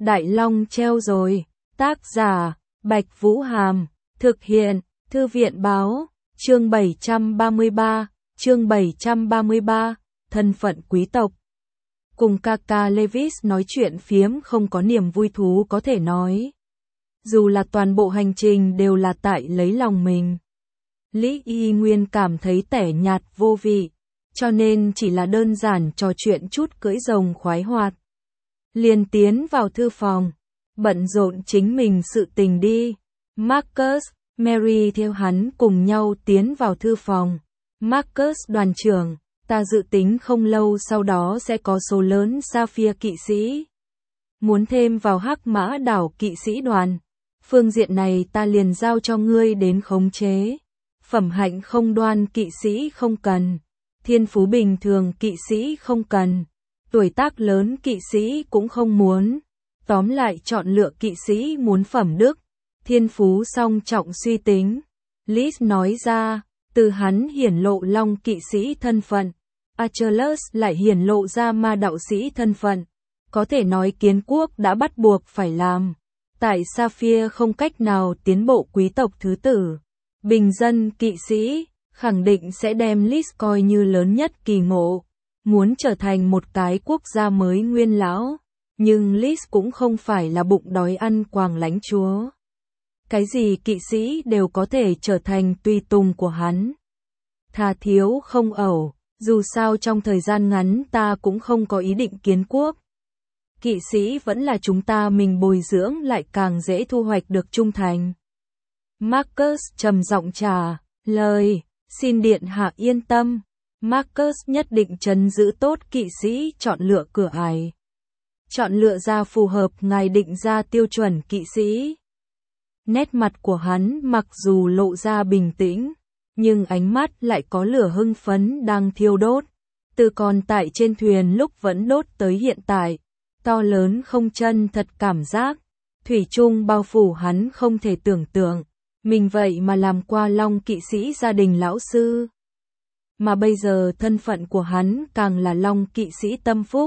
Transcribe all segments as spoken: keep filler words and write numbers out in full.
Đại Long treo rồi. Tác giả, Bạch Vũ Hàm. Thực hiện, Thư viện Báo. Chương bảy trăm ba mươi ba. Chương bảy trăm ba mươi ba. Thân phận quý tộc. Cùng Kaka Lewis nói chuyện phiếm không có niềm vui thú có thể nói. Dù là toàn bộ hành trình đều là tại lấy lòng mình. Lý Y Nguyên cảm thấy tẻ nhạt vô vị, cho nên chỉ là đơn giản trò chuyện chút cưỡi rồng khoái hoạt. Liền tiến vào thư phòng, bận rộn chính mình sự tình đi. Marcus, Mary theo hắn cùng nhau tiến vào thư phòng. Marcus đoàn trưởng, ta dự tính không lâu sau đó sẽ có số lớn Sapphire kỵ sĩ. Muốn thêm vào Hắc Mã đảo kỵ sĩ đoàn. Phương diện này ta liền giao cho ngươi đến khống chế. Phẩm hạnh không đoan kỵ sĩ không cần. Thiên phú bình thường kỵ sĩ không cần. Tuổi tác lớn kỵ sĩ cũng không muốn. Tóm lại chọn lựa kỵ sĩ muốn phẩm đức. Thiên phú song trọng suy tính. Liz nói ra, từ hắn hiển lộ long kỵ sĩ thân phận. Achilles lại hiển lộ ra ma đạo sĩ thân phận. Có thể nói kiến quốc đã bắt buộc phải làm. Tại Sapphire không cách nào tiến bộ quý tộc thứ tử. Bình dân kỵ sĩ, khẳng định sẽ đem Liz coi như lớn nhất kỳ ngộ. Muốn trở thành một cái quốc gia mới nguyên lão. Nhưng Liz cũng không phải là bụng đói ăn quàng lãnh chúa. Cái gì kỵ sĩ đều có thể trở thành tùy tùng của hắn. Thà thiếu không ẩu, dù sao trong thời gian ngắn ta cũng không có ý định kiến quốc. Kỵ sĩ vẫn là chúng ta mình bồi dưỡng lại càng dễ thu hoạch được trung thành. Marcus trầm giọng trả lời, xin điện hạ yên tâm. Marcus nhất định trấn giữ tốt kỵ sĩ chọn lựa cửa ải. Chọn lựa ra phù hợp ngài định ra tiêu chuẩn kỵ sĩ. Nét mặt của hắn mặc dù lộ ra bình tĩnh, nhưng ánh mắt lại có lửa hưng phấn đang thiêu đốt. Từ còn tại trên thuyền lúc vẫn đốt tới hiện tại, to lớn không chân thật cảm giác. Thủy chung bao phủ hắn không thể tưởng tượng, mình vậy mà làm qua long kỵ sĩ gia đình lão sư. Mà bây giờ thân phận của hắn càng là long kỵ sĩ tâm phúc.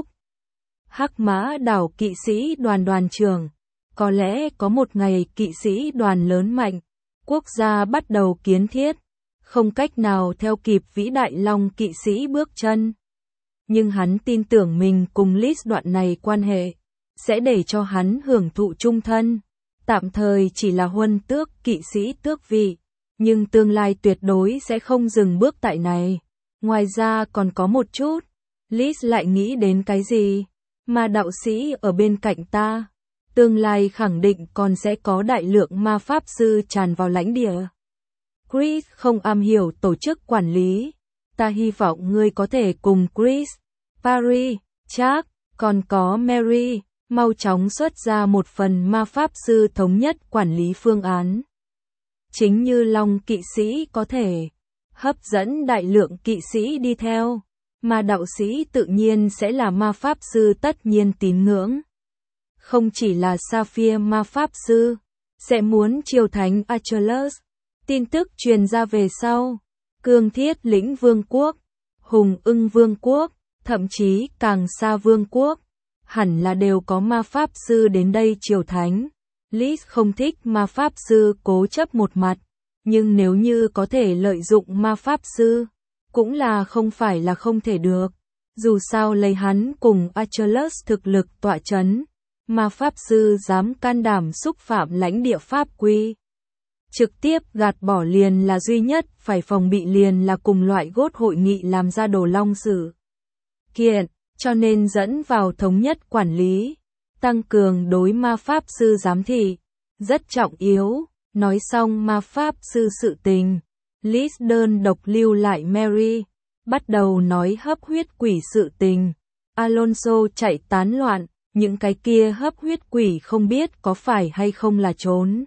Hắc Mã đảo kỵ sĩ đoàn đoàn trưởng. Có lẽ có một ngày kỵ sĩ đoàn lớn mạnh, quốc gia bắt đầu kiến thiết, không cách nào theo kịp vĩ đại long kỵ sĩ bước chân. Nhưng hắn tin tưởng mình cùng Liz đoạn này quan hệ, sẽ để cho hắn hưởng thụ trung thân. Tạm thời chỉ là huân tước kỵ sĩ tước vị, nhưng tương lai tuyệt đối sẽ không dừng bước tại này. Ngoài ra còn có một chút, Liz lại nghĩ đến cái gì? Ma đạo sĩ ở bên cạnh ta. Tương lai khẳng định còn sẽ có đại lượng ma pháp sư tràn vào lãnh địa. Chris không am hiểu tổ chức quản lý. Ta hy vọng ngươi có thể cùng Chris, Paris, Jack, còn có Mary, mau chóng xuất ra một phần ma pháp sư thống nhất quản lý phương án. Chính như long kỵ sĩ có thể hấp dẫn đại lượng kỵ sĩ đi theo, ma đạo sĩ tự nhiên sẽ là ma pháp sư tất nhiên tín ngưỡng. Không chỉ là Sapphire ma pháp sư, sẽ muốn triều thánh Achilles. Tin tức truyền ra về sau, Cương Thiết lĩnh vương quốc, Hùng Ưng vương quốc, thậm chí càng xa vương quốc, hẳn là đều có ma pháp sư đến đây triều thánh. Liz không thích ma pháp sư cố chấp một mặt, nhưng nếu như có thể lợi dụng ma pháp sư, cũng là không phải là không thể được. Dù sao lấy hắn cùng Achilles thực lực tọa chấn, ma pháp sư dám can đảm xúc phạm lãnh địa pháp quy. Trực tiếp gạt bỏ liền là duy nhất, phải phòng bị liền là cùng loại gốt hội nghị làm ra đồ long sự kiện, cho nên dẫn vào thống nhất quản lý, tăng cường đối ma pháp sư giám thị, rất trọng yếu. Nói xong ma pháp sư sự tình, Liz đơn độc lưu lại Mary, bắt đầu nói hấp huyết quỷ sự tình. Alonso chạy tán loạn, những cái kia hấp huyết quỷ không biết có phải hay không là trốn.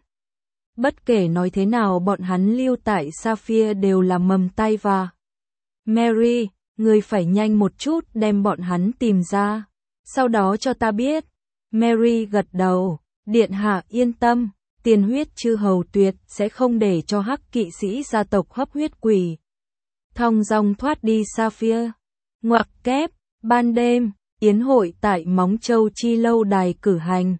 Bất kể nói thế nào bọn hắn lưu tại Sapphire đều là mầm tay và. Mary, ngươi phải nhanh một chút đem bọn hắn tìm ra, sau đó cho ta biết. Mary gật đầu, điện hạ yên tâm, tiền huyết chư hầu tuyệt sẽ không để cho hắc kỵ sĩ gia tộc hấp huyết quỷ thong dong thoát đi Sapphire. Ngoặc kép, ban đêm, yến hội tại Móng Châu Chi lâu đài cử hành.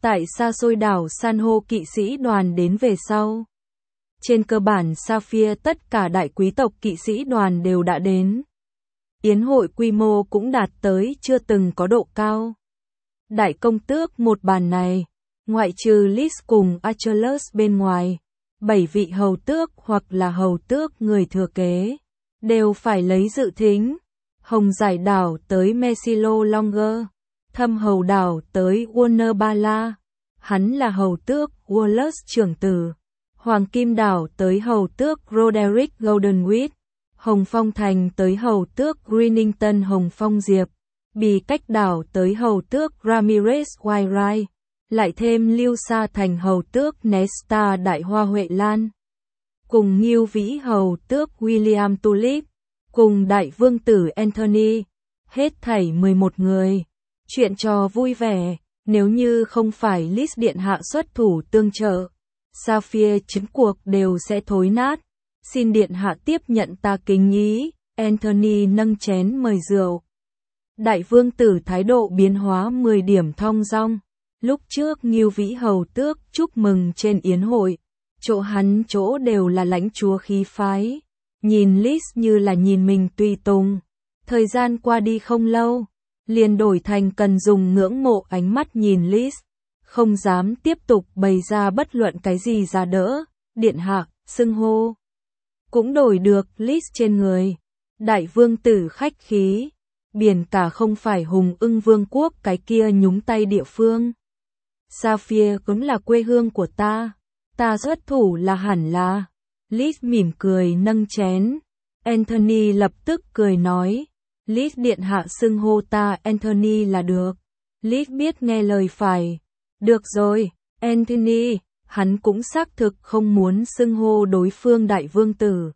tại xa xôi đảo san hô kỵ sĩ đoàn đến về sau. Trên cơ bản Sapphire tất cả đại quý tộc kỵ sĩ đoàn đều đã đến. Yến hội quy mô cũng đạt tới chưa từng có độ cao. Đại công tước một bàn này, ngoại trừ Lys cùng Achilles bên ngoài, bảy vị hầu tước hoặc là hầu tước người thừa kế, đều phải lấy dự thính. Hồng Giải đảo tới Mesilo Longer, Thâm Hầu đảo tới Warner-Bala, hắn là hầu tước Wallace trưởng tử. Hoàng Kim đảo tới hầu tước Roderick Goldenwhite, Hồng Phong thành tới hầu tước Greenington Hồng Phong Diệp, Bì Cách đảo tới hầu tước Ramirez Wainwright, lại thêm Lưu Sa thành hầu tước Nesta Đại Hoa Huệ Lan, cùng Ngưu Vĩ hầu tước William Tulip, cùng đại vương tử Anthony, hết thảy mười một người. Chuyện trò vui vẻ, nếu như không phải Lys điện hạ xuất thủ tương trợ, Sapphire chiến cuộc đều sẽ thối nát. Xin điện hạ tiếp nhận ta kính ý. Anthony nâng chén mời rượu. Đại vương tử thái độ biến hóa mười điểm thong dong. Lúc trước Ngưu Vĩ hầu tước chúc mừng trên yến hội, chỗ hắn chỗ đều là lãnh chúa khí phái, nhìn Lys như là nhìn mình tùy tùng. Thời gian qua đi không lâu, liền đổi thành cần dùng ngưỡng mộ ánh mắt nhìn Lys, không dám tiếp tục bày ra bất luận cái gì ra đỡ. Điện hạ, xưng hô cũng đổi được Lys trên người. Đại vương tử khách khí, biển cả không phải Hùng Ưng Vương quốc cái kia nhúng tay địa phương. Sapphire cũng là quê hương của ta, ta xuất thủ là hẳn là. Lys mỉm cười nâng chén. Anthony lập tức cười nói, Lys điện hạ xưng hô ta Anthony là được. Lys biết nghe lời phải. Được rồi, Anthony, hắn cũng xác thực không muốn xưng hô đối phương đại vương tử.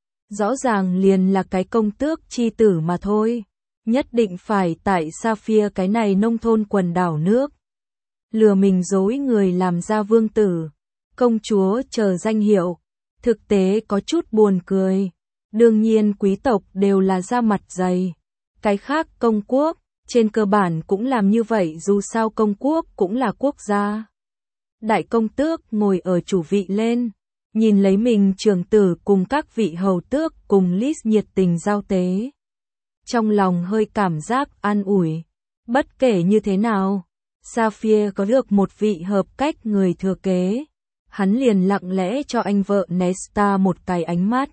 Rõ ràng liền là cái công tước chi tử mà thôi. Nhất định phải tại Sapphire cái này nông thôn quần đảo nước. Lừa mình dối người làm ra vương tử, công chúa chờ danh hiệu. Thực tế có chút buồn cười. Đương nhiên quý tộc đều là da mặt dày. Cái khác công quốc, trên cơ bản cũng làm như vậy dù sao công quốc cũng là quốc gia. Đại công tước ngồi ở chủ vị lên, nhìn lấy mình trưởng tử cùng các vị hầu tước cùng Lys nhiệt tình giao tế. Trong lòng hơi cảm giác an ủi. Bất kể như thế nào, Sapphire có được một vị hợp cách người thừa kế. Hắn liền lặng lẽ cho anh vợ Nesta một cái ánh mắt.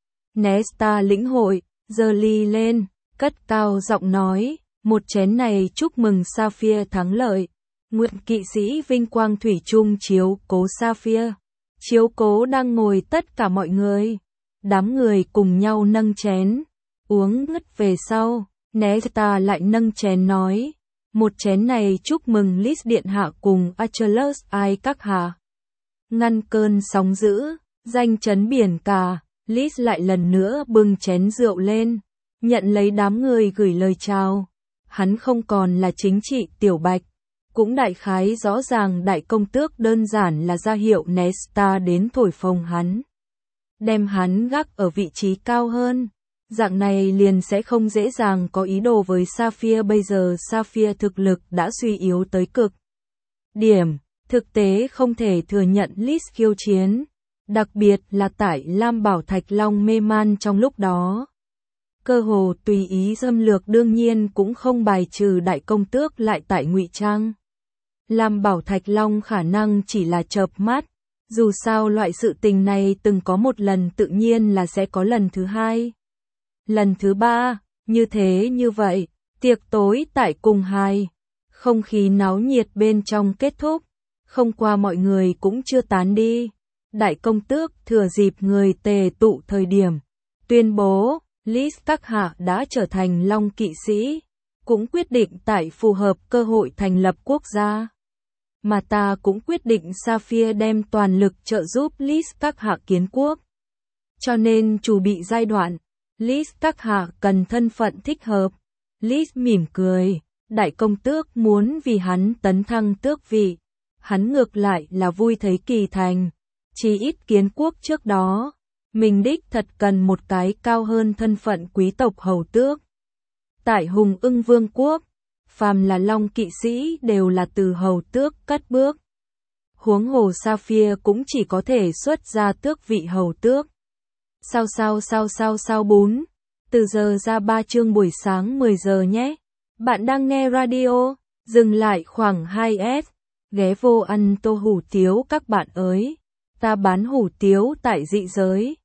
Nesta lĩnh hội, giơ ly lên, cất cao giọng nói, một chén này chúc mừng Sapphire thắng lợi. Nguyện kỵ sĩ vinh quang thủy chung chiếu cố Sapphire, chiếu cố đang ngồi tất cả mọi người. Đám người cùng nhau nâng chén, uống ngất về sau, Nesta lại nâng chén nói, một chén này chúc mừng Lys điện hạ cùng Achilles ai các hạ. Ngăn cơn sóng dữ, danh chấn biển cả, Lys lại lần nữa bưng chén rượu lên, nhận lấy đám người gửi lời chào. Hắn không còn là chính trị tiểu bạch, cũng đại khái rõ ràng đại công tước đơn giản là ra hiệu Nesta đến thổi phồng hắn. Đem hắn gác ở vị trí cao hơn, dạng này liền sẽ không dễ dàng có ý đồ với Sapphire. Bây giờ Sapphire thực lực đã suy yếu tới cực điểm, thực tế không thể thừa nhận Lys khiêu chiến, đặc biệt là tại Lam Bảo Thạch Long mê man trong lúc đó. Cơ hồ tùy ý xâm lược, đương nhiên cũng không bài trừ đại công tước lại tại ngụy trang. Lam Bảo Thạch Long khả năng chỉ là chợp mắt, dù sao loại sự tình này từng có một lần tự nhiên là sẽ có lần thứ hai. Lần thứ ba, như thế như vậy, tiệc tối tại cùng hai, không khí náo nhiệt bên trong kết thúc, không qua mọi người cũng chưa tán đi. Đại công tước thừa dịp người tề tụ thời điểm, tuyên bố, Lys các hạ đã trở thành Long kỵ sĩ, cũng quyết định tại phù hợp cơ hội thành lập quốc gia. Mà ta cũng quyết định Sapphire đem toàn lực trợ giúp Lys các hạ kiến quốc. Cho nên chuẩn bị giai đoạn, Lys các hạ cần thân phận thích hợp. Lys mỉm cười, đại công tước muốn vì hắn tấn thăng tước vị. Hắn ngược lại là vui thấy kỳ thành, chỉ ít kiến quốc trước đó. Mình đích thật cần một cái cao hơn thân phận quý tộc hầu tước. Tại Hùng Ưng Vương quốc, phàm là long kỵ sĩ đều là từ hầu tước cất bước. Huống hồ Sapphire cũng chỉ có thể xuất ra tước vị hầu tước. Sao sao sao sao sao bốn. Từ giờ ra ba chương buổi sáng mười giờ nhé. Bạn đang nghe radio, dừng lại khoảng hai s. Ghé vô ăn tô hủ tiếu các bạn ơi. Ta bán hủ tiếu tại dị giới.